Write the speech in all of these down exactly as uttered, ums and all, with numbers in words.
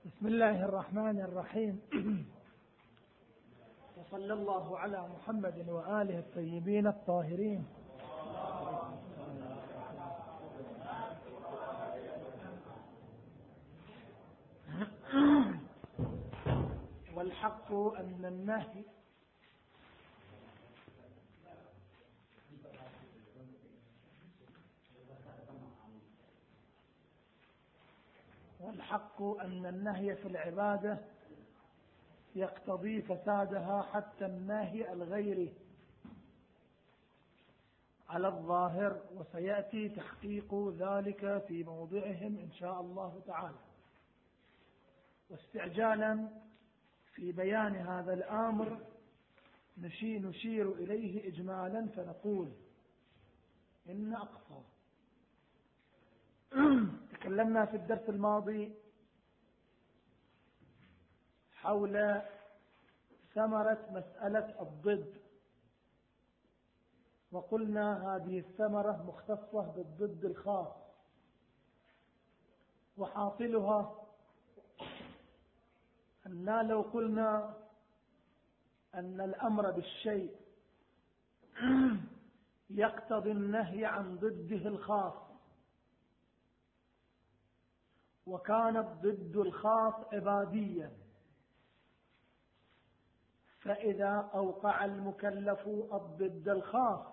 بسم الله الرحمن الرحيم. وصلى الله على محمد وآله الطيبين الطاهرين. والحق أن النهي والحق أن النهي في العبادة يقتضي فسادها حتى النهي الغيري على الظاهر، وسيأتي تحقيق ذلك في موضعهم إن شاء الله تعالى. واستعجالا في بيان هذا الأمر نشير إليه إجمالا فنقول إن أقصى تكلمنا في الدرس الماضي حول ثمرة مسألة الضد، وقلنا هذه الثمرة مختصة بالضد الخاص، وحاصلها أننا لو قلنا أن الأمر بالشيء يقتضي النهي عن ضده الخاص، وكان الضد الخاص عباديا، فإذا أوقع المكلف الضد الخاص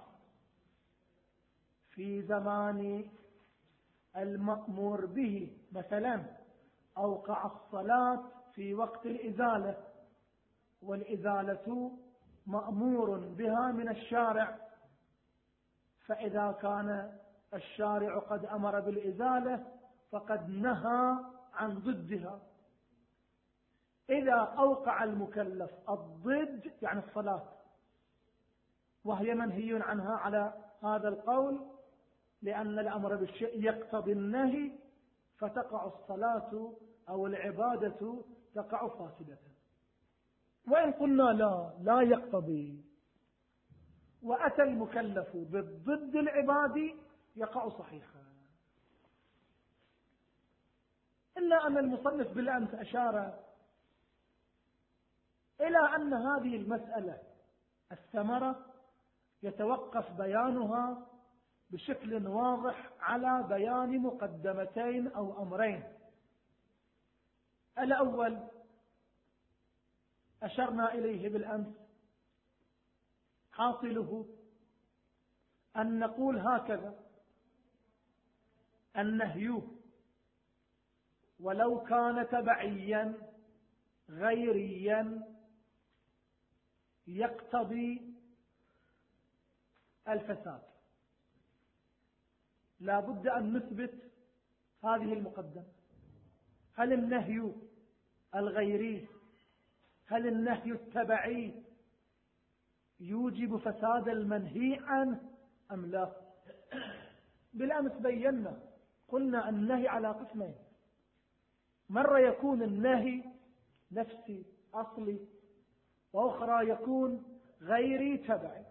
في زمان المأمور به، مثلا أوقع الصلاة في وقت الإزالة، والإزالة مأمور بها من الشارع، فإذا كان الشارع قد أمر بالإزالة فقد نهى عن ضدها. إذا أوقع المكلف الضد يعني الصلاة، وهي منهي عنها على هذا القول، لأن الأمر بالشيء يقتضي النهي، فتقع الصلاة أو العبادة تقع فاسدة. وإن قلنا لا لا يقتضي، وأتى المكلف بالضد العبادي، يقع صحيحا. إلا أن المصنف بالأمس أشار إلى أن هذه المسألة الثمرة يتوقف بيانها بشكل واضح على بيان مقدمتين أو أمرين. الأول أشرنا إليه بالأمس، حاصله أن نقول هكذا: النهي ولو كان تبعيا غيريا يقتضي الفساد. لا بد أن نثبت هذه المقدمة. هل النهي الغيري، هل النهي التبعي يوجب فساد المنهي عنه أم لا؟ بالأمس بينا، قلنا النهي على قسمين: مرة يكون النهي نفسي أصلي، وأخرى يكون غيري تبعي.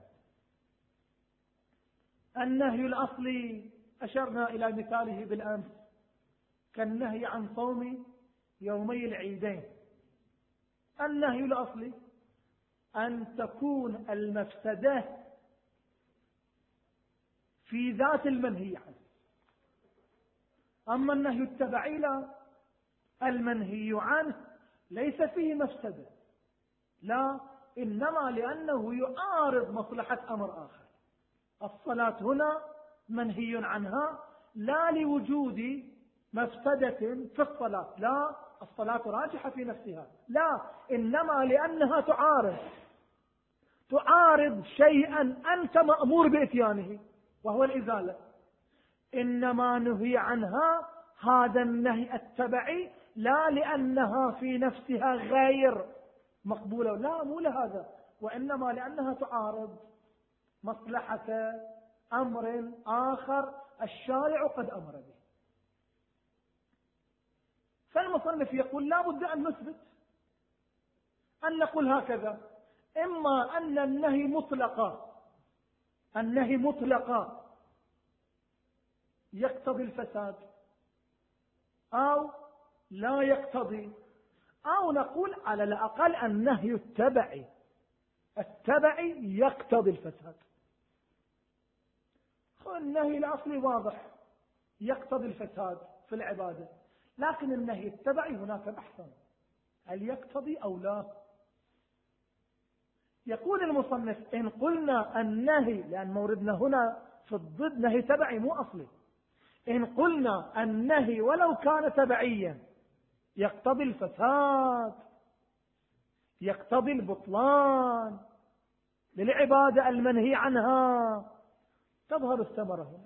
النهي الأصلي أشرنا إلى مثاله بالأمس، كالنهي عن صوم يومي العيدين. النهي الأصلي أن تكون المفسدة في ذات المنهي عنه. أما النهي التبعي لا، المنهي عنه ليس فيه مفسدة، لا، إنما لأنه يعارض مصلحة أمر آخر. الصلاة هنا منهي عنها لا لوجود مفسدة في الصلاة، لا، الصلاة راجحة في نفسها، لا، إنما لأنها تعارض تعارض شيئا أنت مأمور بإتيانه وهو الإزالة. إنما نهي عنها هذا النهي التبعي لا لأنها في نفسها غير مقبولة، لا، مو لهذا، وإنما لأنها تعارض مصلحة أمر آخر الشارع قد أمر به. فالمصنف يقول لا بد أن نثبت، أن نقول هكذا: إما أن النهي مطلقا النهي مطلقا يقتضي الفساد، أو لا يقتضي أو نقول على الأقل النهي التبعي التبعي يقتضي الفساد. النهي الأصلي واضح يقتضي الفساد في العبادة، لكن النهي التبعي هناك بحث هل يقتضي أو لا. يقول المصنف إن قلنا النهي، لأن موردنا هنا في الضد نهي تبعي مو أصلي، إن قلنا النهي ولو كان تبعيا يقتضي الفساد يقتضي البطلان للعبادة المنهي عنها، تظهر الثمرة هنا.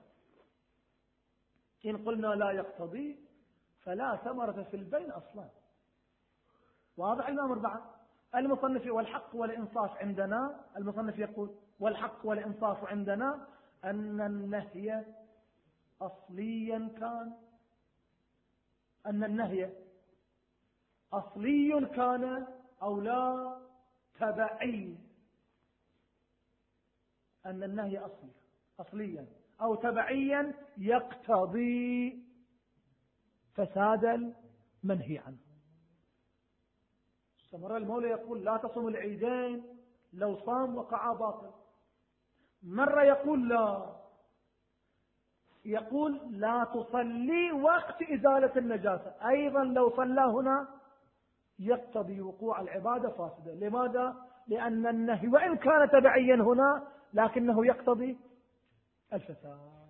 إن قلنا لا يقتضي فلا ثمرة في البين أصلا. واضح الأمر بعد؟ المصنف والحق والإنصاف عندنا، المصنف يقول والحق والإنصاف عندنا أن النهي أصليا كان أن النهي أصلي كان أو لا تبعي، أن النهي أصلي أصليا أو تبعيا يقتضي فساد المنهي عنه. استمر المولى يقول لا تصوم العيدين، لو صام وقع باطل. مرة يقول لا، يقول لا تصلي وقت إزالة النجاسة، أيضا لو صلى هنا يقتضي وقوع العبادة فاسدة. لماذا؟ لأن النهي وإن كان تبعيا هنا لكنه يقتضي الفساد.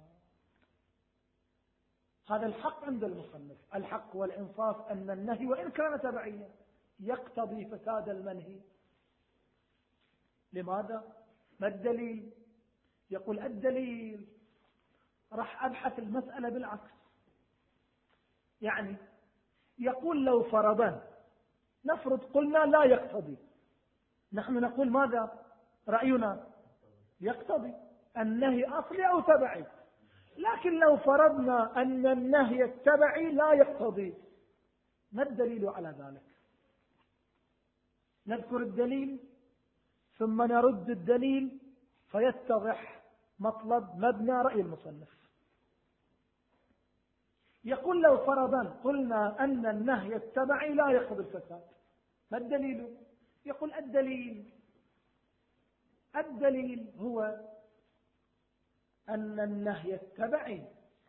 هذا الحق عند المصنف، الحق والإنصاف أن النهي وإن كان تبعيا يقتضي فساد المنهي. لماذا؟ ما الدليل؟ يقول الدليل راح أبحث المسألة بالعكس. يعني يقول لو فرضا نفرض قلنا لا يقتضي، نحن نقول ماذا؟ رأينا يقتضي النهي أصلي أو تبعي. لكن لو فرضنا أن النهي التبعي لا يقتضي، ما الدليل على ذلك؟ نذكر الدليل ثم نرد الدليل فيتضح مطلب مبنى رأي المصنف. يقول لو فرضا قلنا أن النهي التبعي لا يقتضي الفساد، ما الدليل؟ يقول الدليل الدليل هو أن النهي التبعي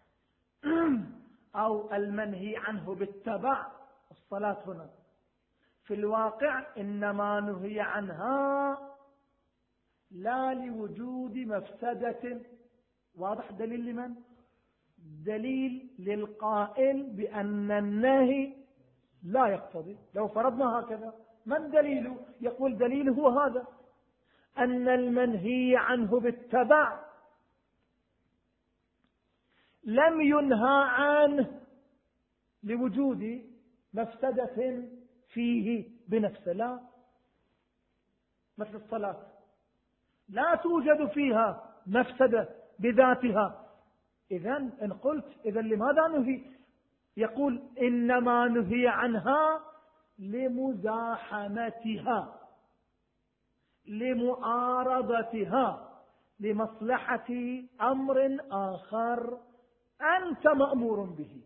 أو المنهي عنه بالتبع الصلاة هنا في الواقع إنما نهي عنها لا لوجود مفسدة. واضح؟ دليل لمن؟ دليل للقائل بأن النهي لا يقتضي. لو فرضنا هكذا ما الدليل؟ يقول دليل هو هذا، أن المنهي عنه بالتبع لم ينهى عنه لوجود مفسدة فيه بنفسه. لا، مثل الصلاة لا توجد فيها مفسدة بذاتها. إذن إن قلت إذن لماذا نهي؟ يقول إنما نهي عنها لمزاحمتها لمعارضتها لمصلحة أمر آخر أنت مأمور به.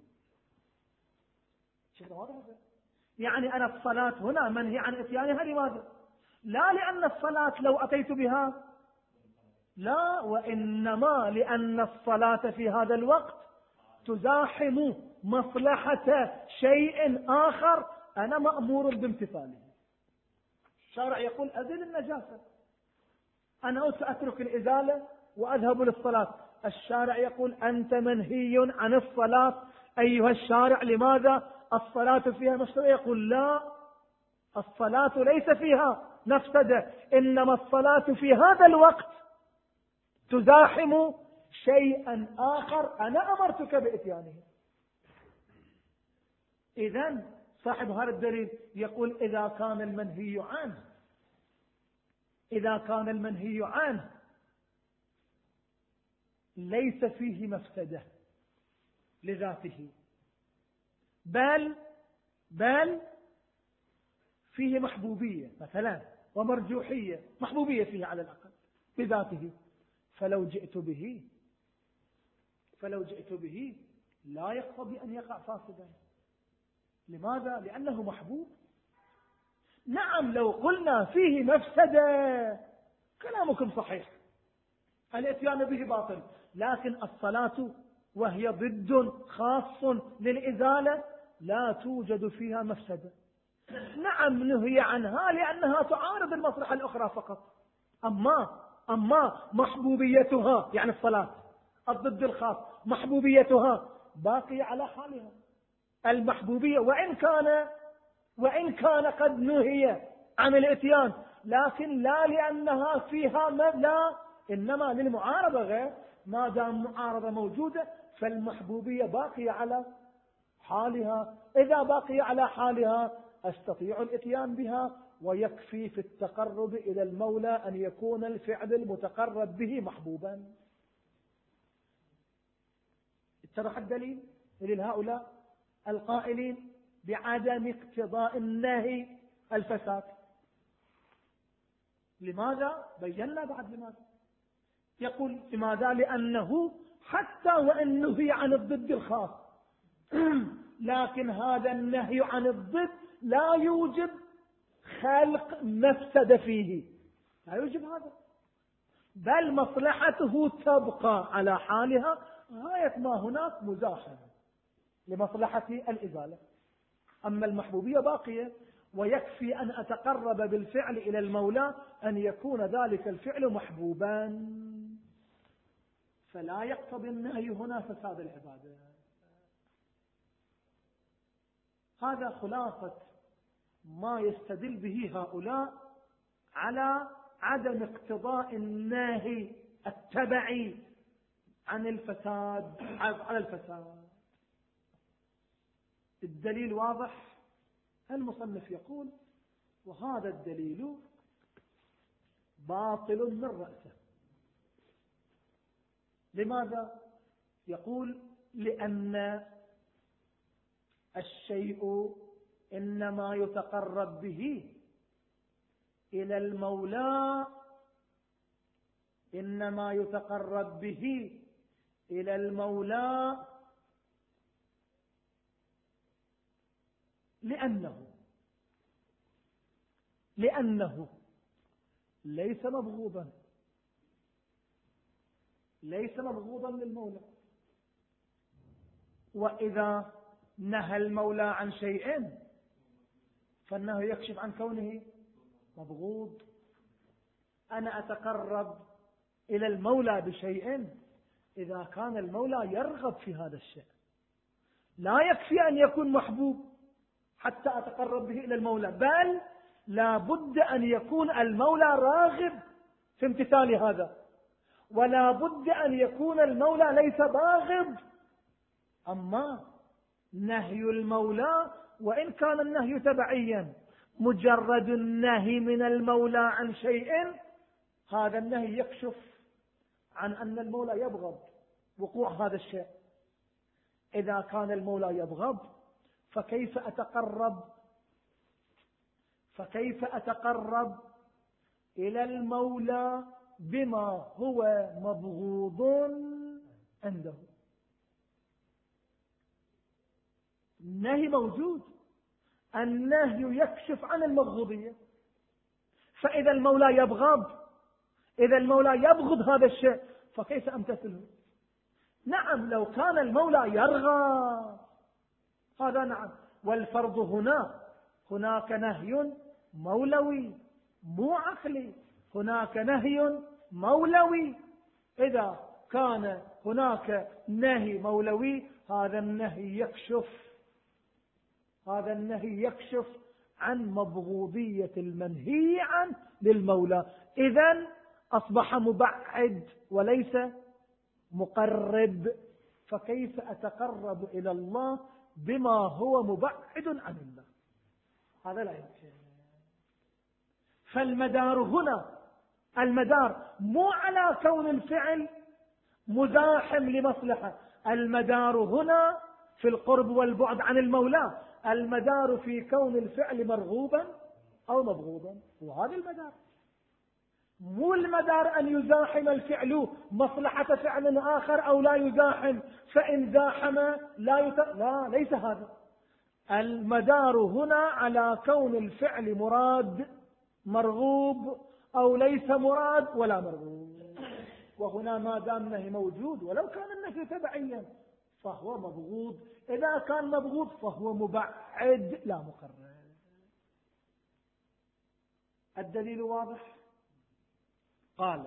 يعني أنا الصلاة هنا منهي عن إتيانها، لماذا؟ لا لأن الصلاة لو أتيت بها، لا، وإنما لأن الصلاة في هذا الوقت تزاحم مصلحة شيء آخر أنا مأمور بامتثاله. الشارع يقول أزل النجاسة، أنا سأترك الإزالة وأذهب للصلاة. الشارع يقول أنت منهي عن الصلاة أيها الشارع، لماذا؟ الصلاة فيها مفسدة. يقول لا، الصلاة ليس فيها مفسدة، إنما الصلاة في هذا الوقت تزاحم شيئا آخر أنا أمرتك بإتيانه. إذن صاحب هذا الدليل يقول إذا كان المنهي عنه إذا كان المنهي عنه ليس فيه مفسدة لذاته، بل بل فيه محبوبية مثلا ومرجوحية، محبوبية فيه على الأقل بذاته، فلو جئت به فلو جئت به لا يقتضي أن يقع فاسدا. لماذا؟ لأنه محبوب نعم لو قلنا فيه مفسدة كلامكم صحيح، الاتيان به باطل، لكن الصلاة وهي ضد خاص للإزالة لا توجد فيها مفسدة. نعم نهي عنها لأنها تعارض المصلحة الأخرى فقط، أما أما محبوبيتها يعني الصلاة الضد الخاص محبوبيتها باقية على حالها. المحبوبية وإن كان وإن كان قد نهي عن الاتيان، لكن لا لأنها فيها لا، إنما للمعارضة غير. ما دام معارضة موجودة فالمحبوبية باقية على حالها. إذا باقية على حالها أستطيع الاتيان بها، ويكفي في التقرب إلى المولى أن يكون الفعل المتقرب به محبوبا. اتضح الدليل لهؤلاء القائلين بعدم اقتضاء النهي الفساد. لماذا؟ بينا بعد لماذا. يقول لماذا؟ لأنه حتى وإن نهي عن الضد الخاص لكن هذا النهي عن الضد لا يوجب خلق مفسد فيه، لا يوجب هذا، بل مصلحته تبقى على حالها غاية ما هناك مزاحمة لمصلحة الإزالة. أما المحبوبية باقية، ويكفي أن أتقرب بالفعل إلى المولى أن يكون ذلك الفعل محبوبا، فلا يقتضي النهي هنا فساد العبادة. هذا خلاصة ما يستدل به هؤلاء على عدم اقتضاء النهي التبعي عن الفساد على الفساد. الدليل واضح. المصنف يقول وهذا الدليل باطل من رأسه. لماذا؟ يقول لأن الشيء إنما يتقرب به إلى المولى إنما يتقرب به إلى المولى لأنه لأنه ليس مبغوضا ليس مبغوضا للمولى. وإذا نهى المولى عن شيء فإنه يكشف عن كونه مبغوض. أنا أتقرب إلى المولى بشيء إذا كان المولى يرغب في هذا الشيء، لا يكفي أن يكون محبوب حتى أتقرب به إلى المولى، بل لا بد أن يكون المولى راغب في امتثال هذا، ولا بد أن يكون المولى ليس راغب. أما نهي المولى وإن كان النهي تبعيا، مجرد النهي من المولى عن شيء، هذا النهي يكشف عن أن المولى يبغض وقوع هذا الشيء. إذا كان المولى يبغض فكيف أتقرب فكيف أتقرب إلى المولى بما هو مبغوض عنده؟ النهي موجود، النهي يكشف عن المبغوضية. فإذا المولى يبغض إذا المولى يبغض هذا الشيء فكيف أمتثله؟ نعم لو كان المولى يرغب هذا نعم. والفرض هنا هناك نهي مولوي مو عقلي، هناك نهي مولوي. إذا كان هناك نهي مولوي هذا النهي يكشف هذا النهي يكشف عن مبغوضية المنهي عنه للمولى. إذن أصبح مبعد وليس مقرب. فكيف أتقرب إلى الله بما هو مبعد عن الله؟ هذا لا يمكن. فالمدار هنا المدار مو على كون الفعل مزاحم لمصلحة، المدار هنا في القرب والبعد عن المولى، المدار في كون الفعل مرغوبا أو مبغوضا، وهذا المدار. مو المدار أن يزاحم الفعل مصلحة فعل آخر أو لا يزاحم، فإن زاحم لا يت... لا ليس هذا. المدار هنا على كون الفعل مراد مرغوب أو ليس مراد ولا مرغوب. وهنا ما دام النهي موجود ولو كان النهي تبعيا فهو مبغوض، إذا كان مبغوض فهو مبعد لا مقرر. الدليل واضح. قال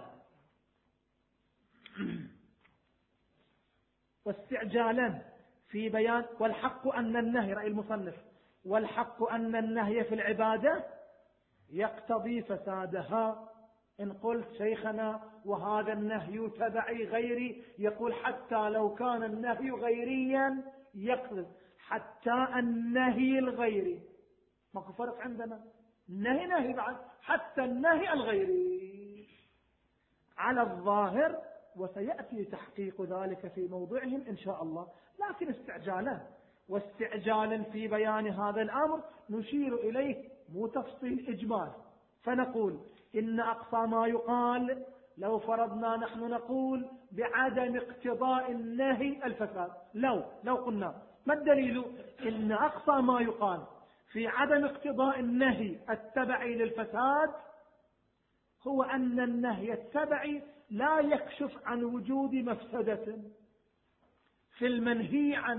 واستعجالا في بيان، والحق أن النهي، رأي المصنف، والحق أن النهي في العبادة يقتضي فسادها. إن قلت شيخنا وهذا النهي تبعي غيري، يقول حتى لو كان النهي غيريا يقتضي، حتى النهي الغيري ماكو فرق عندنا، النهي نهي بعد، حتى النهي الغيري على الظاهر، وسيأتي تحقيق ذلك في موضعهم إن شاء الله. لكن استعجالا، واستعجالا في بيان هذا الأمر نشير إليه مو تفصيل إجمال، فنقول إن أقصى ما يقال لو فرضنا نحن نقول بعدم اقتضاء النهي الفساد، لو لو قلنا ما الدليل؟ إن أقصى ما يقال في عدم اقتضاء النهي التبعي للفساد هو أن النهي التبعي لا يكشف عن وجود مفسدة في المنهي عنه.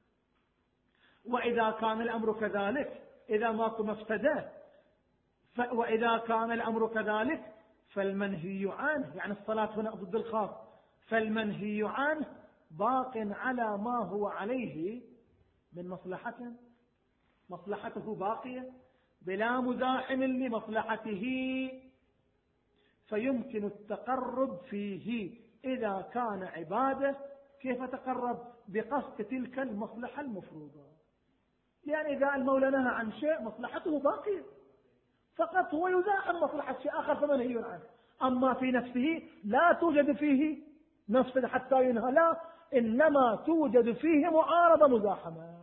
وإذا كان الأمر كذلك، إذا ماكو مفسدة، وإذا كان الأمر كذلك فالمنهي عنه، يعني الصلاة هنا ضد الخاص، فالمنهي عنه باق على ما هو عليه من مصلحة، مصلحته باقية بلا مزاحم لمصلحته، فيمكن التقرب فيه إذا كان عبادة. كيف تقرب؟ بقصد تلك المصلحة المفروضة، لأن إذا المولى نهى عن شيء مصلحته باقية، فقط هو يزاحم مصلحة شيء آخر فمنهي عنه، أما في نفسه لا توجد فيه مفسدة حتى ينهى، لا، إنما توجد فيه معارضة مزاحمة.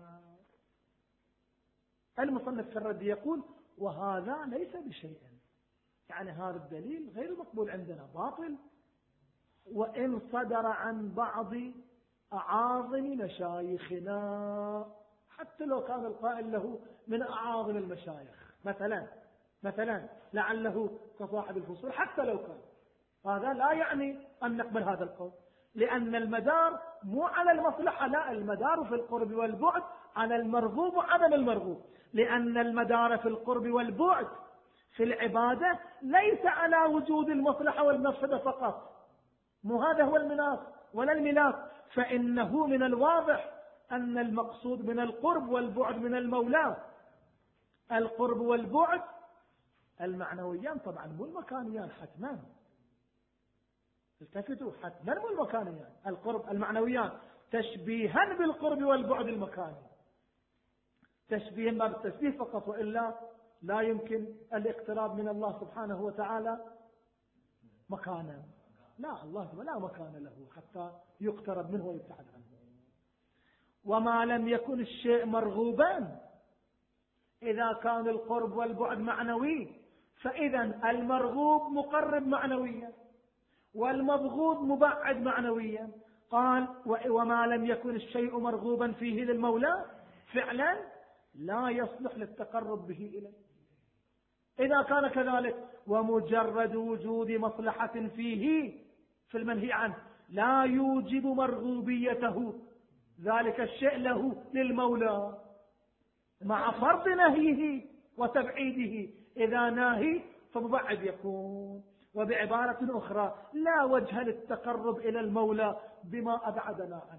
المصنف في الرد يقول وهذا ليس بشيء، يعني هذا الدليل غير مقبول عندنا، باطل، وإن صدر عن بعض أعاظم مشايخنا، حتى لو كان القائل له من أعاظم المشايخ، مثلا مثلا لعله كصاحب الفصول، حتى لو كان، هذا لا يعني أن نقبل هذا القول، لأن المدار مو على المصلحة، لا، المدار في القرب والبعد على المرغوب وعدم المرغوب، لأن المدار في القرب والبعد في العبادة ليس على وجود المصلحة والمفسدة فقط، مو هذا هو المناط ولا الملاك، فإنه من الواضح أن المقصود من القرب والبعد من المولى القرب والبعد المعنويان، طبعا مو المكانيان، حتما التفتوا، حتما مو المكانيان، القرب المعنويان تشبيها بالقرب والبعد المكاني، تشبيها باب التشبيه فقط، وإلا لا يمكن الاقتراب من الله سبحانه وتعالى مكانا، لا، الله لا مكان له حتى يقترب منه ويبتعد عنه. وما لم يكن الشيء مرغوبا، إذا كان القرب والبعد معنوي فإذا المرغوب مقرب معنويا والمبغوض مبعد معنويا. قال وما لم يكن الشيء مرغوبا فيه للمولى فعلا لا يصلح للتقرب به إليه. إذا كان كذلك ومجرد وجود مصلحة فيه في المنهي عنه لا يوجب مرغوبيته ذلك الشيء له للمولى مع فرض نهيه وتبعيده، إذا ناهي فمبعد يكون. وبعبارة أخرى لا وجه للتقرب إلى المولى بما أبعدنا عنه.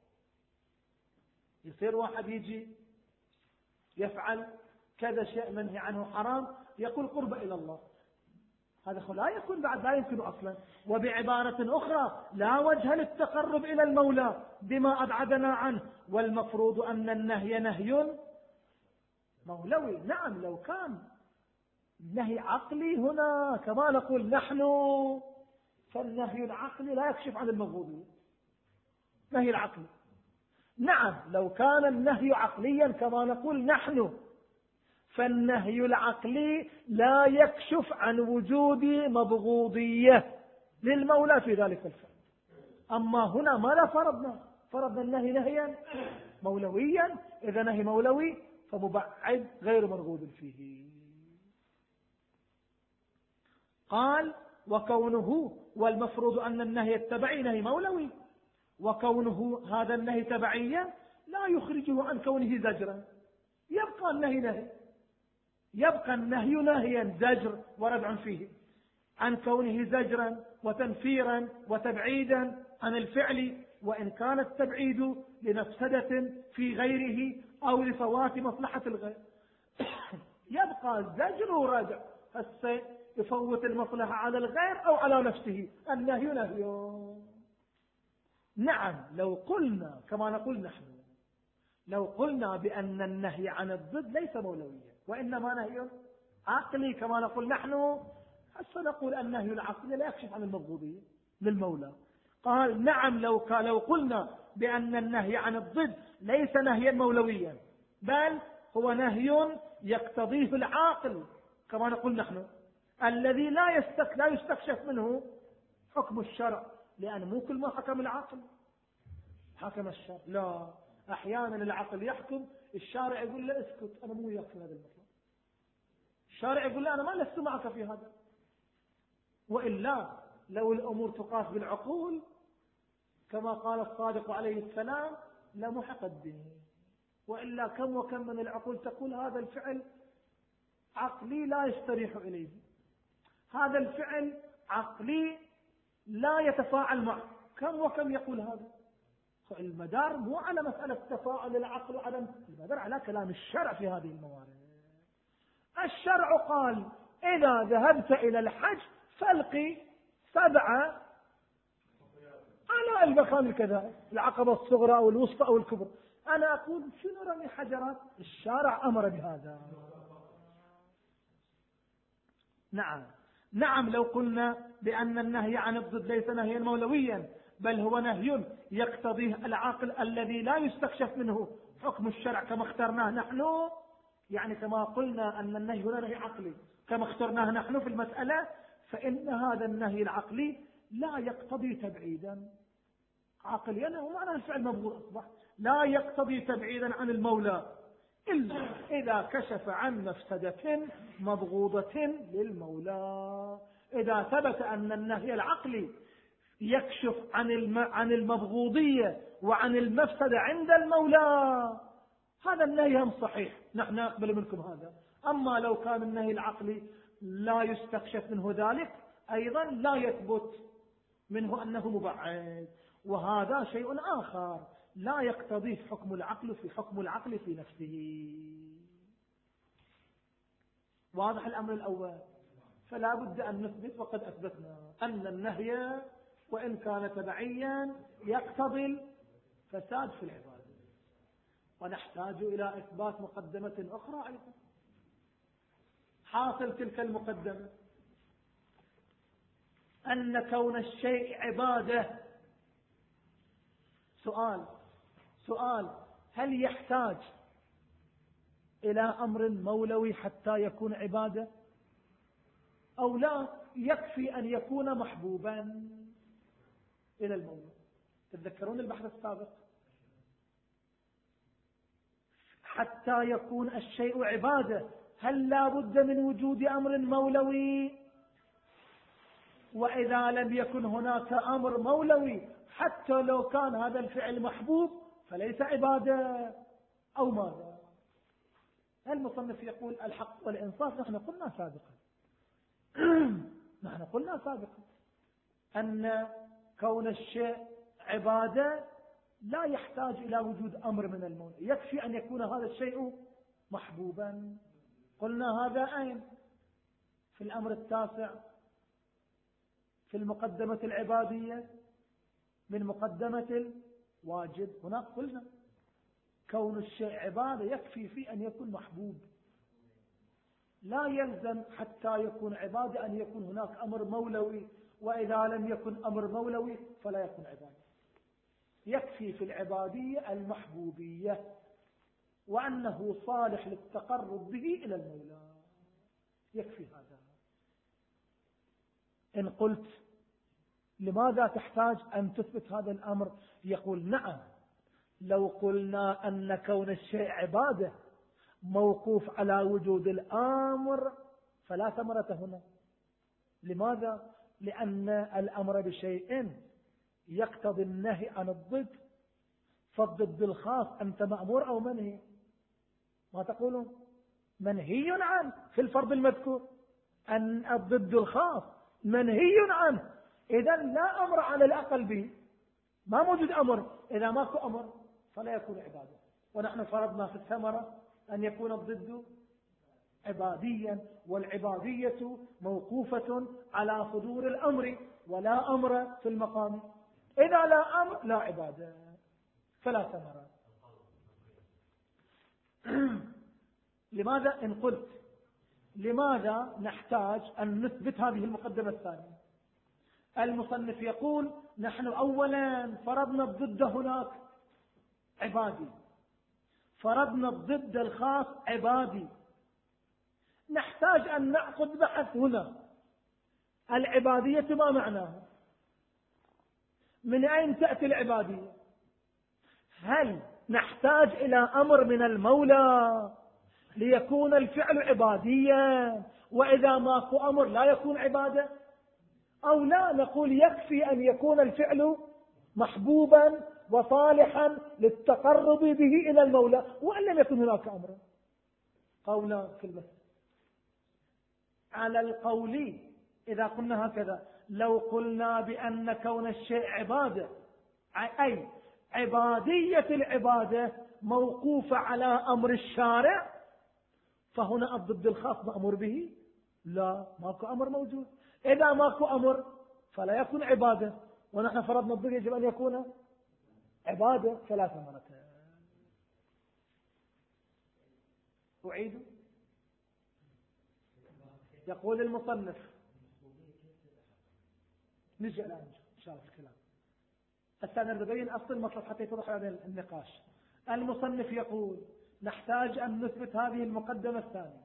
يصير واحد يجي يفعل كذا شيء منهي عنه حرام، يقول قرب إلى الله، هذا لا يكون بعد، لا يمكن أصلا. وبعبارة أخرى لا وجه للتقرب إلى المولى بما أبعدنا عنه، والمفروض أن النهي نهي مولوي. نعم لو كان نهي عقلي هنا كما نقول نحن، فالنهي العقلي لا يكشف عن المبغوضين، نهي العقلي. نعم لو كان النهي عقليا كما نقول نحن، فالنهي العقلي لا يكشف عن وجود مبغوضية للمولى في ذلك الفعل. أما هنا ماذا فرضنا؟ فرضنا النهي نهيا مولويا، إذا نهي مولوي فمبعد غير مرغوب فيه. قال وكونه، والمفروض أن النهي التبعي نهي مولوي، وكونه هذا النهي تبعيا لا يخرجه عن كونه زجرا، يبقى النهي نهي، يبقى النهي نهيا زجر وردع فيه، عن كونه زجرا وتنفيرا وتبعيدا عن الفعل، وإن كان التبعيد لمفسدة في غيره أو لفوات مصلحة الغير. يبقى زجر وردع، هسه يفوت المصلحة على الغير أو على نفسه، النهي نهي. نعم لو قلنا كما نقول نحن، لو قلنا بأن النهي عن الضد ليس مولويا وإنما نهي عقلي كما نقول نحن، هسه نقول النهي العقلي لا يكشف عن المبغوضية للمولى. قال نعم لو لو قلنا بأن النهي عن الضد ليس نهيا مولويا، بل هو نهي يقتضيه العاقل كما نقول نحن، الذي لا يستك لا يستكشف منه حكم الشرع، لأن مو كل ما حكم العقل حكم الشرع، لا، أحيانا العقل يحكم، الشارع يقول له اسكت أنا مو وياك في هذا المطلب، الشارع يقول له أنا ما لست معك في هذا. وإلا لو الأمور تقاس بالعقول كما قال الصادق عليه السلام لمحقت به. وإلا كم وكم من العقول تقول هذا الفعل عقلي لا يستريح إليه، هذا الفعل عقلي لا يتفاعل معه، كم وكم يقول هذا. المدار مو على مسألة تفاعل العقل وعدم، المدار على كلام الشرع في هذه الموارد. الشرع قال إذا ذهبت إلى الحج فالقي سبعة على المكان الكذا، العقبة الصغرى أو الوسطى أو الكبرى. أنا أقول شنو رمي حجرات؟ الشارع أمر بهذا. نعم نعم لو قلنا بأن النهي عن الضد ليس نهيا مولويا، بل هو نهي يقتضيه العقل الذي لا يستكشف منه حكم الشرع كما اخترناه نحن، يعني كما قلنا أن النهي هنا نهي عقلي كما اخترناه نحن في المسألة، فإن هذا النهي العقلي لا يقتضي تبعيدا عقليا، ومعنى الفعل مبغوض أصبح لا يقتضي تبعيدا عن المولى إلا إذا كشف عن مفسدة مبغوضة للمولى. إذا ثبت أن النهي العقلي يكشف عن عن المبغوضية وعن المفسدة عند المولى، هذا النهي هم صحيح، نحن نقبل منكم هذا. أما لو كان النهي العقلي لا يستكشف منه ذلك، أيضا لا يثبت منه أنه مبعد، وهذا شيء آخر لا يقتضيه حكم العقل في حكم العقل في نفسه. واضح الأمر الأول؟ فلا بد أن نثبت، وقد أثبتنا أن النهي وإن كان تبعيا يقتضي الفساد في العبادة، ونحتاج إلى إثبات مقدمة أخرى أيضا. حاصل تلك المقدمة أن كون الشيء عبادة. سؤال سؤال هل يحتاج إلى أمر مولوي حتى يكون عبادة، أو لا يكفي أن يكون محبوبا إلى المولى؟ تتذكرون البحث السابق؟ حتى يكون الشيء عبادة هل لا بد من وجود أمر مولوي؟ وإذا لم يكن هناك أمر مولوي حتى لو كان هذا الفعل محبوب فليس عبادة، أو ماذا؟ المصنف يقول الحق والإنصاف. نحن قلنا سابقا نحن قلنا سابقا أن كون الشيء عبادة لا يحتاج إلى وجود أمر من المولى، يكفي أن يكون هذا الشيء محبوبا. قلنا هذا أين؟ في الأمر التاسع في المقدمة العبادية من مقدمة الواجب. هناك قلنا كون الشيء عبادة يكفي في أن يكون محبوب، لا يلزم حتى يكون عبادة أن يكون هناك أمر مولوي، وإذا لم يكن أمر مولوي فلا يكون عبادة. يكفي في العبادية المحبوبية وأنه صالح للتقرب به إلى المولى، يكفي هذا. إن قلت لماذا تحتاج أن تثبت هذا الأمر؟ يقول نعم، لو قلنا أن كون الشيء عبادة موقوف على وجود الأمر فلا ثمرة هنا. لماذا؟ لأن الأمر بشيء يقتضي النهي عن الضد، فالضد الخاص أنت مأمور أو منهي؟ ما تقولون؟ منهي عنه في الفرض المذكور، أن الضد الخاص منهي عنه، إذا لا أمر على الأقل به، ما موجود أمر. إذا ماكو أمر فلا يكون عبادة. ونحن فرضنا في الثمرة أن يكون الضد عباديا، والعبادية موقوفة على صدور الأمر، ولا أمر في المقام. إذا لا أمر لا عبادة فلا ثمرة. لماذا إن قلت لماذا نحتاج أن نثبت هذه المقدمة الثانية؟ المصنف يقول نحن أولا فرضنا الضد هناك عبادي، فرضنا الضد الخاص عبادي، نحتاج أن نعقد بحث هنا. العبادية ما معناها؟ من أين تأتي العبادية؟ هل نحتاج إلى أمر من المولى ليكون الفعل عباديا، وإذا ماكو أمر لا يكون عبادة؟ أو لا نقول يكفي أن يكون الفعل محبوبا وصالحا للتقرب به إلى المولى وأن لم يكن هناك أمر؟ قولا في المسألة. على القول إذا قلنا هكذا، لو قلنا بأن كون الشيء عبادة، أي عبادية العبادة موقوفة على أمر الشارع، فهنا الضد الخاص مأمور به؟ لا، ماكو أمر موجود. إذا ماكو أمر فلا يكون عبادة، ونحن فرضنا الضد يجب أن يكون عبادة ثلاث مرات. أعيد. يقول المصنف، نجي الآن إن شاء الله في الكلام الثاني نبين أصل المطلب حتى يتضح هذا النقاش. المصنف يقول نحتاج أن نثبت هذه المقدمة الثانية،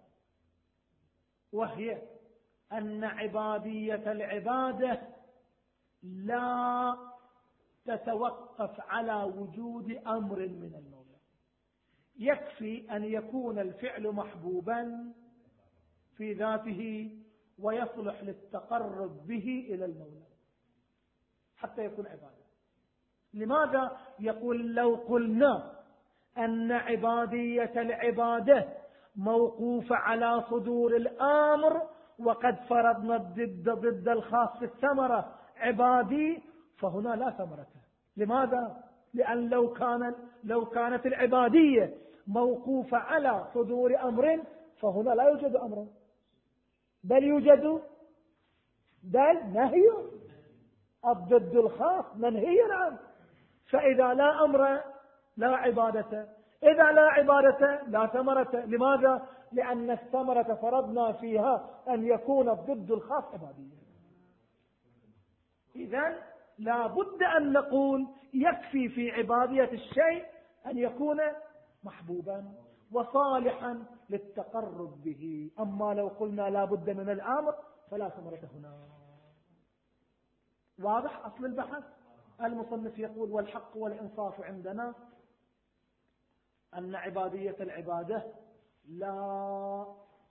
وهي أن عبادية العبادة لا تتوقف على وجود أمر من المولى. يكفي أن يكون الفعل محبوبا في ذاته ويصلح للتقرب به إلى المولى حتى يكون عبادة. لماذا؟ يقول لو قلنا أن عبادية العبادة موقوفة على صدور الأمر وقد فرضنا الضد ضد الخاص في الثمرة عبادي، فهنا لا ثمرة. لماذا؟ لأن لو كان لو كانت العبادية موقوفة على صدور أمر فهنا لا يوجد أمر، بل يوجد بل نهي. الضد الخاص منهي عنه، فإذا لا أمر لا عبادة، إذا لا عبادة لا ثمرة. لماذا؟ لأن الثمرة فرضنا فيها أن يكون الضد الخاص عبادية. إذن لا بد أن نقول يكفي في عبادية الشيء أن يكون محبوبا وصالحا للتقرب به. أما لو قلنا لا بد من الأمر فلا ثمرة هنا. واضح أصل البحث؟ المصنف يقول والحق والإنصاف عندنا أن عبادية العبادة لا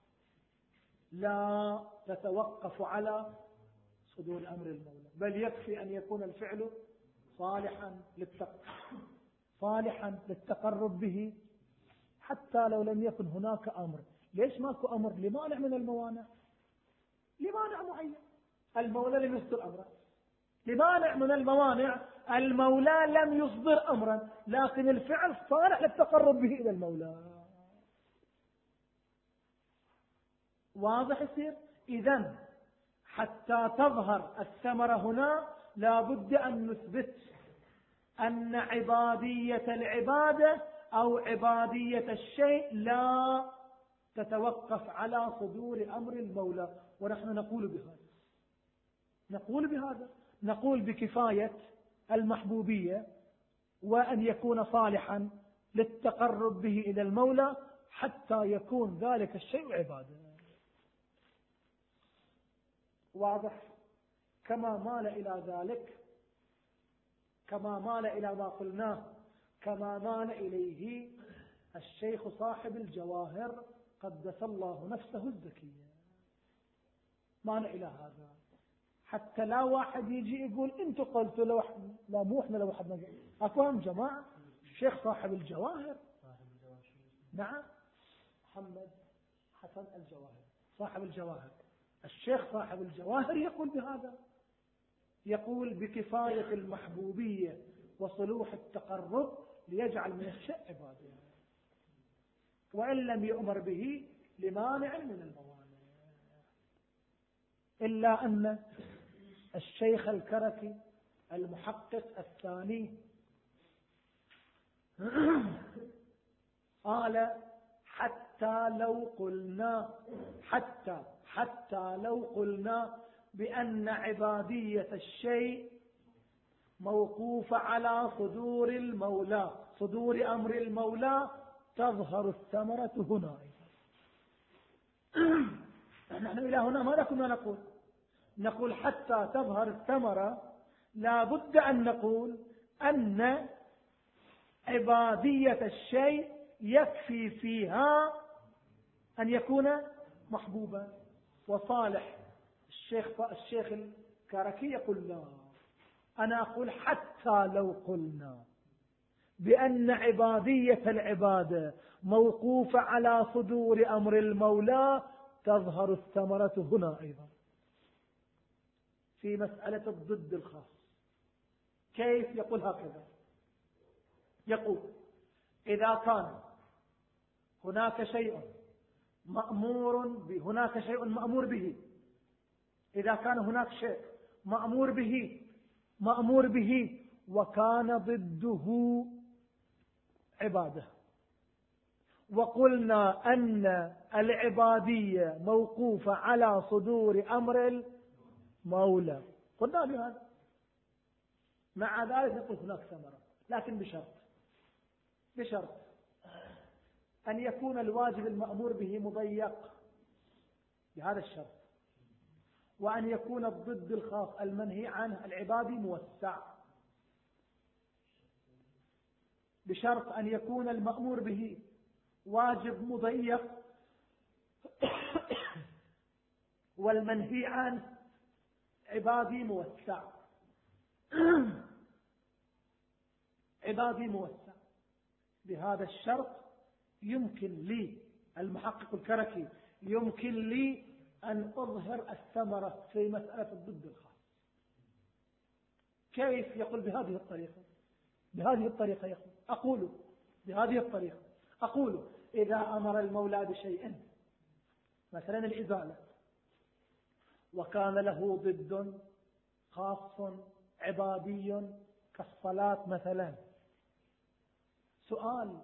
لا تتوقف على صدور أمر المولى، بل يكفي أن يكون الفعل صالحا للتقرب صالحا للتقرب به حتى لو لم يكن هناك أمر. ليش ماكو أمر؟ لمانع من الموانع، لمانع معين. المولى لم يصدر أمرا، لمانع من الموانع. المولى لم يصدر أمرا لكن الفعل صالح للتقرب به إلى المولى. واضح يصير؟ إذن حتى تظهر الثمرة هنا لا بد أن نثبت أن عبادية العبادة أو عبادية الشيء لا تتوقف على صدور أمر المولى. ونحن نقول بهذا نقول بهذا نقول بكفاية المحبوبية وأن يكون صالحا للتقرب به إلى المولى حتى يكون ذلك الشيء عبادة. واضح؟ كما مال إلى ذلك، كما مال إلى ما قلناه، كما مال إليه الشيخ صاحب الجواهر قدس الله نفسه الزكية. معنى إلى هذا حتى لا واحد يجي يقول أنتوا قلتوا لوحد، لا مو إحنا لوحدنا، أفهم جماعة. الشيخ صاحب الجواهر، نعم، محمد حسن الجواهر صاحب الجواهر، الشيخ صاحب الجواهر يقول بهذا، يقول بكفاية المحبوبية وصلوح التقرب ليجعل من الشيء عبادة، وإن لم يؤمر به لمانع من الموانع. إلا أن الشيخ الكركي المحقق الثاني قال حتى لو قلنا حتى حتى لو قلنا بأن عبادية الشيء موقوفة على صدور المولى، صدور أمر المولى، تظهر الثمرة هنا. نحن إلى هنا ماذا كنا نقول؟ نقول حتى تظهر الثمرة لا بد أن نقول أن عبادية الشيء يكفي فيها أن يكون محبوبا وصالح. الشيخ الشيخ الكركي يقول لا، أنا أقول حتى لو قلنا بأن عبادية العبادة موقوفة على صدور أمر المولى تظهر الثمرة هنا أيضا. في مسألة الضد الخاص كيف؟ يقول هكذا، يقول إذا كان هناك شيء مأمور به، هناك شيء مأمور به، إذا كان هناك شيء مأمور به مأمور به وكان ضده عبادة، وقلنا أن العبادية موقوفة على صدور أمر المولى، قلنا بهذا، مع ذلك نقول هناك ثمرة، لكن بشرط بشرط أن يكون الواجب المأمور به مضيق بهذا الشرط، وأن يكون الضد الخاص المنهي عنه العبادي موسع، بشرط أن يكون المأمور به واجب مضيق والمنهي عنه عبادي موسع. عبادي موسع. بهذا الشرط يمكن لي المحقق الكركي يمكن لي أن أظهر الثمرة في مسألة الضد الخاص. كيف؟ يقول بهذه الطريقة بهذه الطريقة يقول أقول بهذه الطريقة أقول إذا أمر المولى بشيء مثلا الإزالة وكان له ضد خاص عبادي كالصلاة مثلا، سؤال: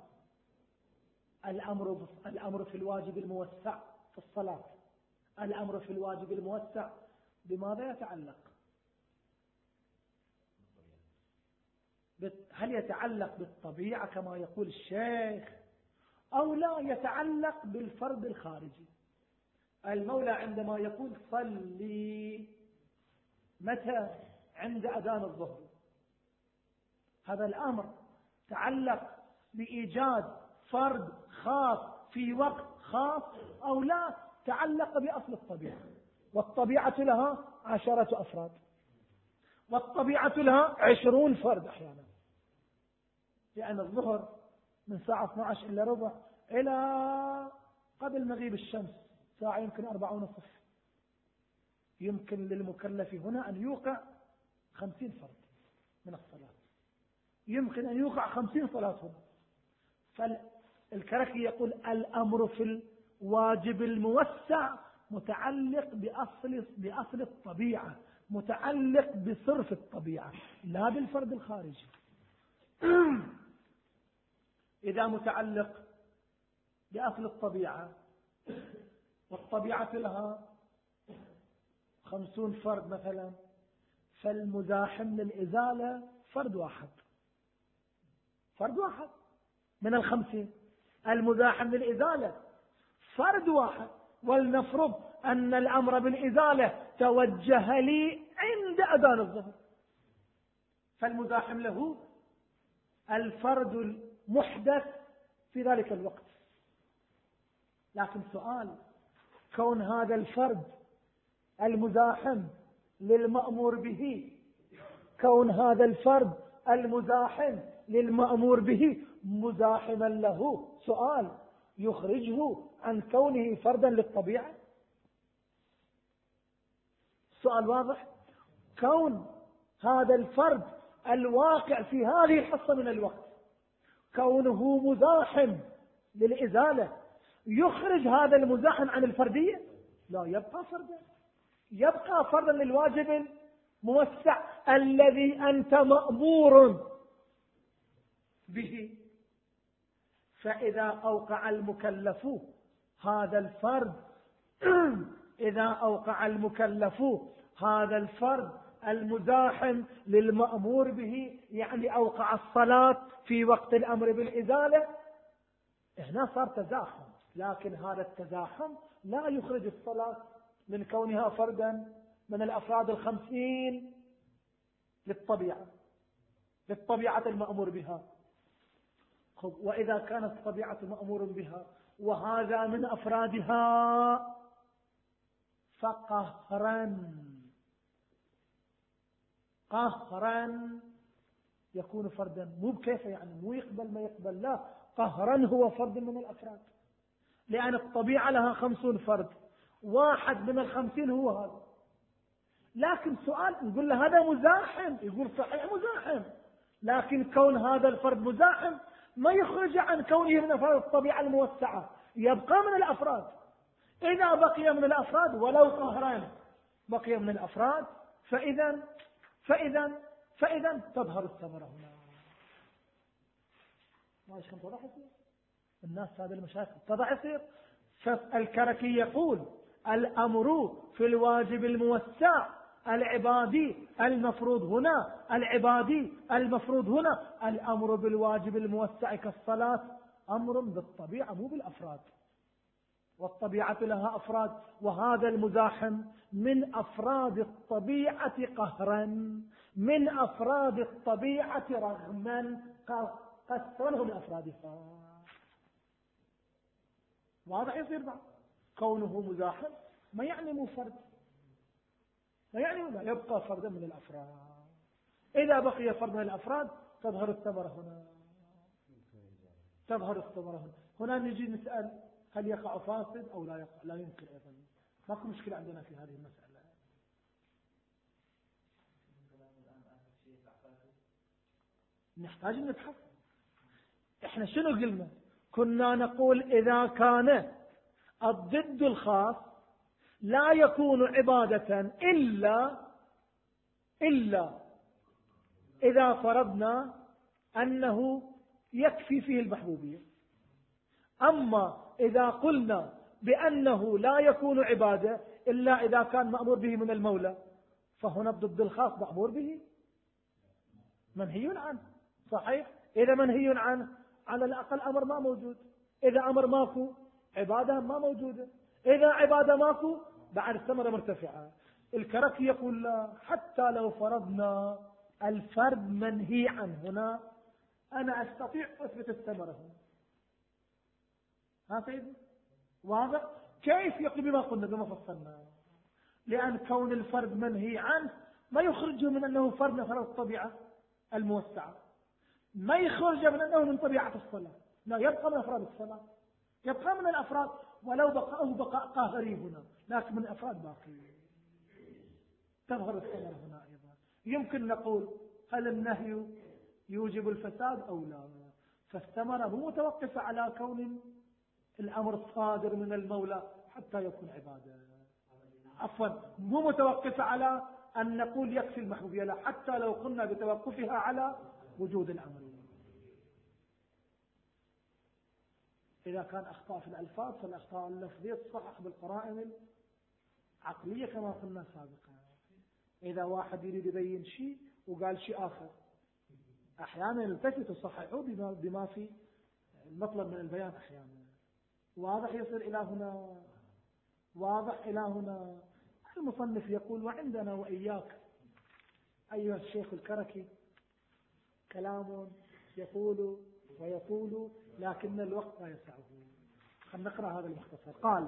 الأمر الأمر في الواجب الموسع في الصلاة، الأمر في الواجب الموسع بماذا يتعلق؟ هل يتعلق بالطبيعة كما يقول الشيخ أو لا يتعلق بالفرد الخارجي؟ المولى عندما يقول صلي متى؟ عند أذان الظهر، هذا الأمر تعلق بإيجاد فرد خاص في وقت خاص أو لا تعلق بأصل الطبيعة، والطبيعة لها عشرة أفراد، والطبيعة لها عشرون فرد أحيانا، لأن الظهر من ساعة اثني عشر إلى ربع إلى قبل مغيب الشمس ساعة يمكن أربعة ونصف، يمكن للمكلف هنا أن يوقع خمسين فرد من الصلاة، يمكن أن يوقع خمسين صلاة هنا. فالكركي يقول الأمر في الواجب الموسع متعلق بأصل, بأصل الطبيعة، متعلق بصرف الطبيعة لا بالفرد الخارجي. إذا متعلق بأصل الطبيعة والطبيعة لها خمسون فرد مثلا، فالمزاحم للإزالة فرد واحد فرد واحد من الخمسين، المزاحم للإزالة فرد واحد، ولنفرض أن الأمر بالإزالة توجه لي عند أذان الظهر، فالمزاحم له الفرد المحدث في ذلك الوقت. لكن سؤال، كون هذا الفرد المزاحم للمأمور به كون هذا الفرد المزاحم للمأمور به مزاحما له، سؤال، يخرجه عن كونه فردا للطبيعة؟ سؤال واضح. كون هذا الفرد الواقع في هذه الحصة من الوقت كونه مزاحم للإزالة يخرج هذا المزاحم عن الفردية؟ لا، يبقى فردا، يبقى فردا للواجب الموسع الذي أنت مأمور به. فإذا أوقع المكلف هذا الفرد إذا أوقع المكلف هذا الفرد المزاحم للمأمور به، يعني أوقع الصلاة في وقت الأمر بالإزالة، هنا صار تزاحم. لكن هذا التزاحم لا يخرج الصلاة من كونها فردا من الأفراد الخمسين للطبيعة للطبيعة المأمور بها. وإذا كانت الطبيعة مأمور بها وهذا من أفرادها فقهرا قهرا يكون فردا، مو بكيف يعني مو يقبل ما يقبل، لا، قهرا هو فرد من الأفراد، لأن الطبيعة لها خمسون فرد، واحد من الخمسين هو هذا. لكن سؤال، نقول له هذا مزاحم، يقول صحيح مزاحم، لكن كون هذا الفرد مزاحم ما يخرج عن كونه من أفراد الطبيعة الموسعة، يبقى من الأفراد. إذا بقي من الأفراد ولو قهران بقي من الأفراد، فإذا فإذا فإذا تظهر الثمرة هنا. ما إيش كم توضح يصير الناس هذا المشاكل توضح يصير. فالكركي يقول الأمر في الواجب الموسع العبادي المفروض هنا العبادي المفروض هنا الأمر بالواجب الموسع كالصلاة أمر بالطبيعة مو بالأفراد، والطبيعة لها أفراد، وهذا المزاحم من أفراد الطبيعة قهرا، من أفراد الطبيعة رغما قسره من أفرادها. واضح يصير بعض كونه مزاحم ما يعني مو فرد، ما يعني ما يبقى فردا من الأفراد. إذا بقي فرد من الأفراد تظهر الثمرة هنا تظهر الثمرة هنا هنا نجي نسأل هل يقع فاسد أو لا يقع؟ لا يمكن أيضا، ماكو مشكلة عندنا في هذه المسألة. نحتاج نبحث. احنا شنو قلنا؟ كنا نقول إذا كان الضد الخاص لا يكون عبادة إلا إلا إذا فرضنا أنه يكفي فيه المحبوبية. أما إذا قلنا بأنه لا يكون عبادة إلا إذا كان مأمور به من المولى، فهنا الضد الخاص مأمور به منهي عنه، صحيح؟ إذا منهي عنه على الأقل أمر ما موجود، إذا أمر ماكو عبادة ما موجودة، إذا عبادة ماكو بعد الثمرة مرتفعة. الكركي يقول لا، حتى لو فرضنا الفرد منهي عنه هنا أنا أستطيع أثبت الثمرة هنا. ها سيدي واضح؟ كيف يقول بما قلنا بما فصلنا؟ لأن كون الفرد منهي عنه ما يخرجه من أنه فرد من أفراد الطبيعة الموسعة، ما يخرج من أنه من طبيعة الصلاة، لا، يبقى من أفراد الصلاة، يبقى من الأفراد ولو بقاه بقاء قاهري هنا، لكن من أفراد باقي. تظهر الثمرة هنا أيضا. يمكن نقول هل النهي يوجب الفساد أو لا؟ فالثمرة مو متوقفة على كون الأمر الصادر من المولى حتى يكون عبادة، عفوا مو متوقفة على أن نقول يكفي المحبوبية، لا، حتى لو قلنا بتوقفها على وجود الأمر. إذا كان أخطاء في الألفاظ فالأخطاء اللفظية تصحح بالقرائن العقلية كما قلنا سابقا. إذا واحد يريد يبين شيء وقال شيء آخر أحيانا يلتفت وصححوه بما, بما في المطلب من البيان أحيانا. واضح يصير إلى هنا؟ واضح إلى هنا؟ المصنف يقول وعندنا وإياك أيها الشيخ الكركي كلام يقول ويطول لكن الوقت لا يسعه. خلينا نقرأ هذا المختصر. قال: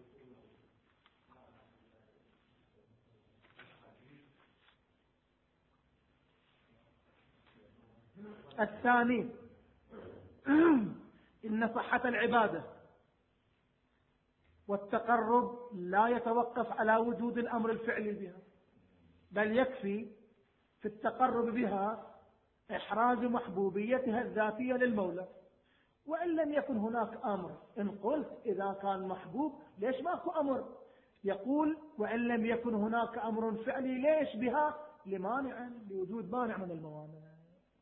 الثاني إن صحة العبادة والتقرب لا يتوقف على وجود الأمر الفعلي بها، بل يكفي في التقرب بها إحراز محبوبيتها الذاتية للمولى، وإن لم يكن هناك أمر. إن قلت إذا كان محبوب ليش ماكو أمر؟ يقول: وإن لم يكن هناك أمر فعلي ليش بها؟ لمانع، لوجود مانع من الموانع.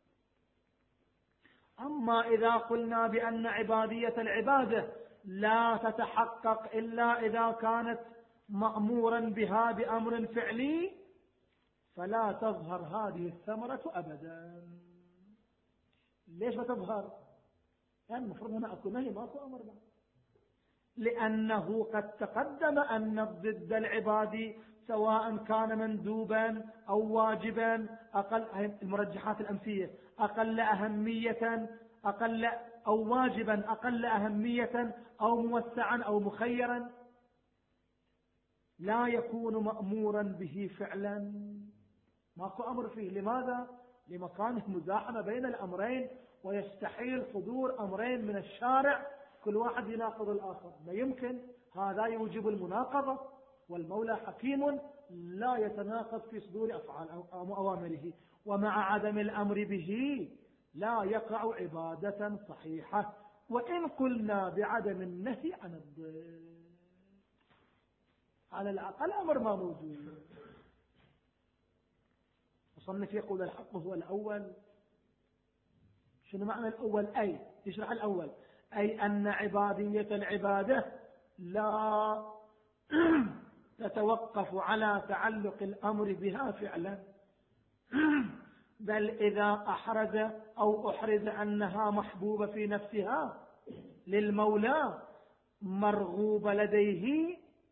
أما إذا قلنا بأن عبادية العبادة لا تتحقق إلا إذا كانت مأمورا بها بأمر فعلي فلا تظهر هذه الثمرة أبدا. ليش ما تظهر؟ يعني المفروض هنا أكو نهي ماكو أمر بعد، لأنه قد تقدم أن الضد العبادي سواء كان مندوبا أو واجبا أقل المرجحات الأمسية أقل أهمية أقل أو واجبا أقل أهمية أو موسعا أو مخيرا لا يكون مأمورا به فعلا، ماكو أمر فيه. لماذا؟ لمكانه مزاحمة بين الأمرين، ويستحيل صدور أمرين من الشارع كل واحد يناقض الآخر، لا يمكن. هذا يوجب المناقضة، والمولى حكيم لا يتناقض في صدور أفعال أو أوامره. ومع عدم الأمر به لا يقع عبادة صحيحة، وإن قلنا بعدم النهي عن الضد. على الأقل أمر ما موجود. مصنف يقول: الحق هو الأول. شنو معنى الأول؟ أي يشرح الأول، أي أن عبادية العبادة لا تتوقف على تعلق الأمر بها فعلا، بل إذا أحرز أو أحرز أنها محبوبة في نفسها للمولى مرغوب لديه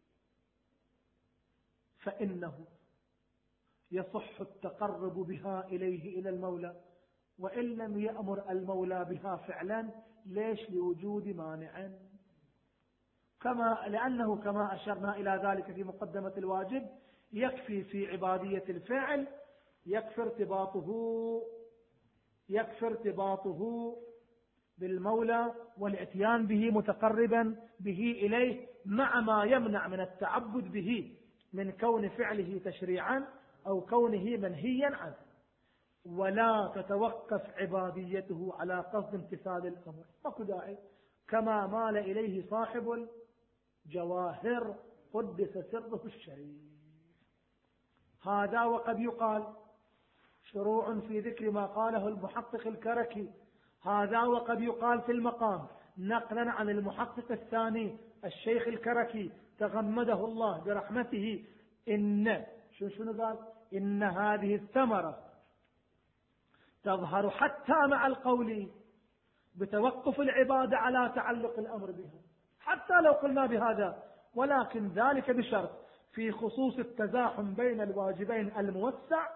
فإنه يصح التقرب بها إليه إلى المولى، وإن لم يأمر المولى بها فعلا. ليش؟ لوجود مانع. كما لأنه كما أشرنا إلى ذلك في مقدمة الواجب يكفي في عبادية الفعل يكفي ارتباطه يكفي ارتباطه بالمولى والاتيان به متقربا به إليه، مع ما يمنع من التعبد به من كون فعله تشريعا أو كونه منهيا عنه. ولا تتوقف عباديته على قصد امتثال الأمر، ماكو داعي، كما مال إليه صاحب الجواهر قدس سره الشريف. هذا وقد يقال شروع في ذكر ما قاله المحقق الكركي. هذا وقد يقال في المقام نقلا عن المحقق الثاني الشيخ الكركي تغمده الله برحمته، إن شو شنو قال؟ إن هذه الثمرة تظهر حتى مع القول بتوقف العبادة على تعلق الأمر بها، حتى لو قلنا بهذا، ولكن ذلك بشرط في خصوص التزاحم بين الواجبين الموسع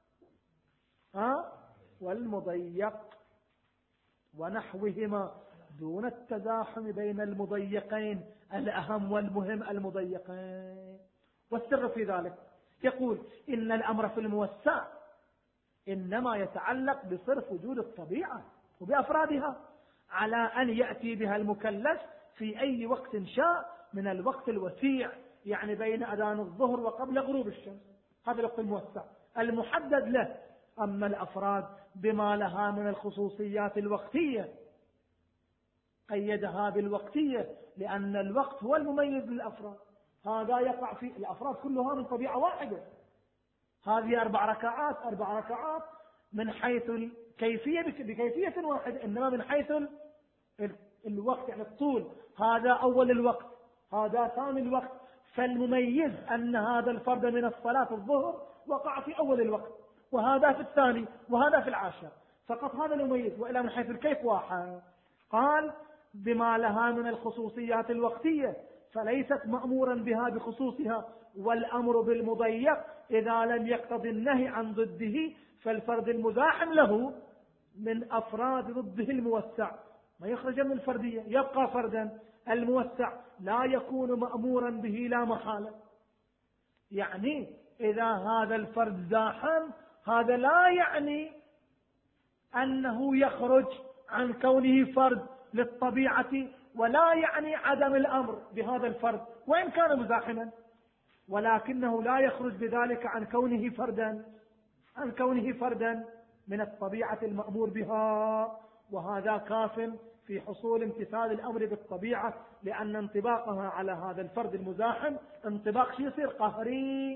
ها والمضيق ونحوهما، دون التزاحم بين المضيقين الأهم والمهم المضيقين. والسر في ذلك يقول: إن الأمر في الموسع إنما يتعلق بصرف وجود الطبيعة وبأفرادها على أن يأتي بها المكلف في أي وقت شاء من الوقت الوسيع، يعني بين أذان الظهر وقبل غروب الشمس، هذا الوقت الموسع المحدد له. أما الأفراد بما لها من الخصوصيات الوقتية قيدها بالوقتية، لأن الوقت هو المميز للأفراد. هذا يقع في الأفراد كلها من طبيعة واحدة. هذه أربع ركعات أربع ركعات من حيث الكيفية بكيفية واحدة، إنما من حيث الوقت يعني الطول، هذا أول الوقت هذا ثاني الوقت. فالمميز أن هذا الفرد من الصلاة الظهر وقع في أول الوقت، وهذا في الثاني، وهذا في العاشر، فقط هذا المميز، وإلى من حيث الكيف واحد. قال: بما لها من الخصوصيات الوقتية فليست مأمورا بها بخصوصها، والأمر بالمضيق إذا لم يقتضي النهي عن ضده فالفرد المزاحم له من أفراد ضده الموسع ما يخرج من الفردية، يبقى فردا. الموسع لا يكون مأمورا به لا محالة. يعني إذا هذا الفرد زاحم، هذا لا يعني أنه يخرج عن كونه فرد للطبيعة، ولا يعني عدم الأمر بهذا الفرد وإن كان مزاحما، ولكنه لا يخرج بذلك عن كونه فردا عن كونه فردا من الطبيعة المأمور بها. وهذا كاف في حصول امتثال الأمر بالطبيعة، لأن انطباقها على هذا الفرد المزاحم انطباق شيء يصير قهري،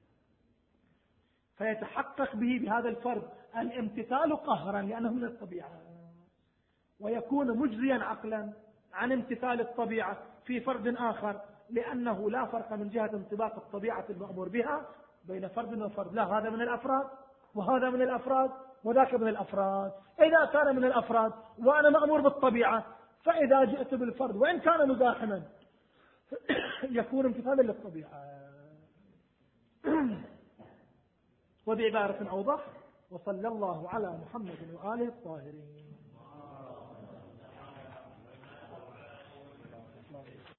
فيتحقق به بهذا الفرد الامتثال قهرا لأنه من الطبيعة، ويكون مجزيا عقلا عن امتثال الطبيعة في فرد آخر، لأنه لا فرق من جهة انطباق الطبيعة المأمور بها بين فرد وفرد. لا، هذا من الأفراد وهذا من الأفراد وذاك من الأفراد. إذا كان من الأفراد وأنا مأمور بالطبيعة، فإذا جئت بالفرد وإن كان مزاحما يكون امتثالا للطبيعة. وبعبارة أوضح: وصلى الله على محمد وآله الطاهرين.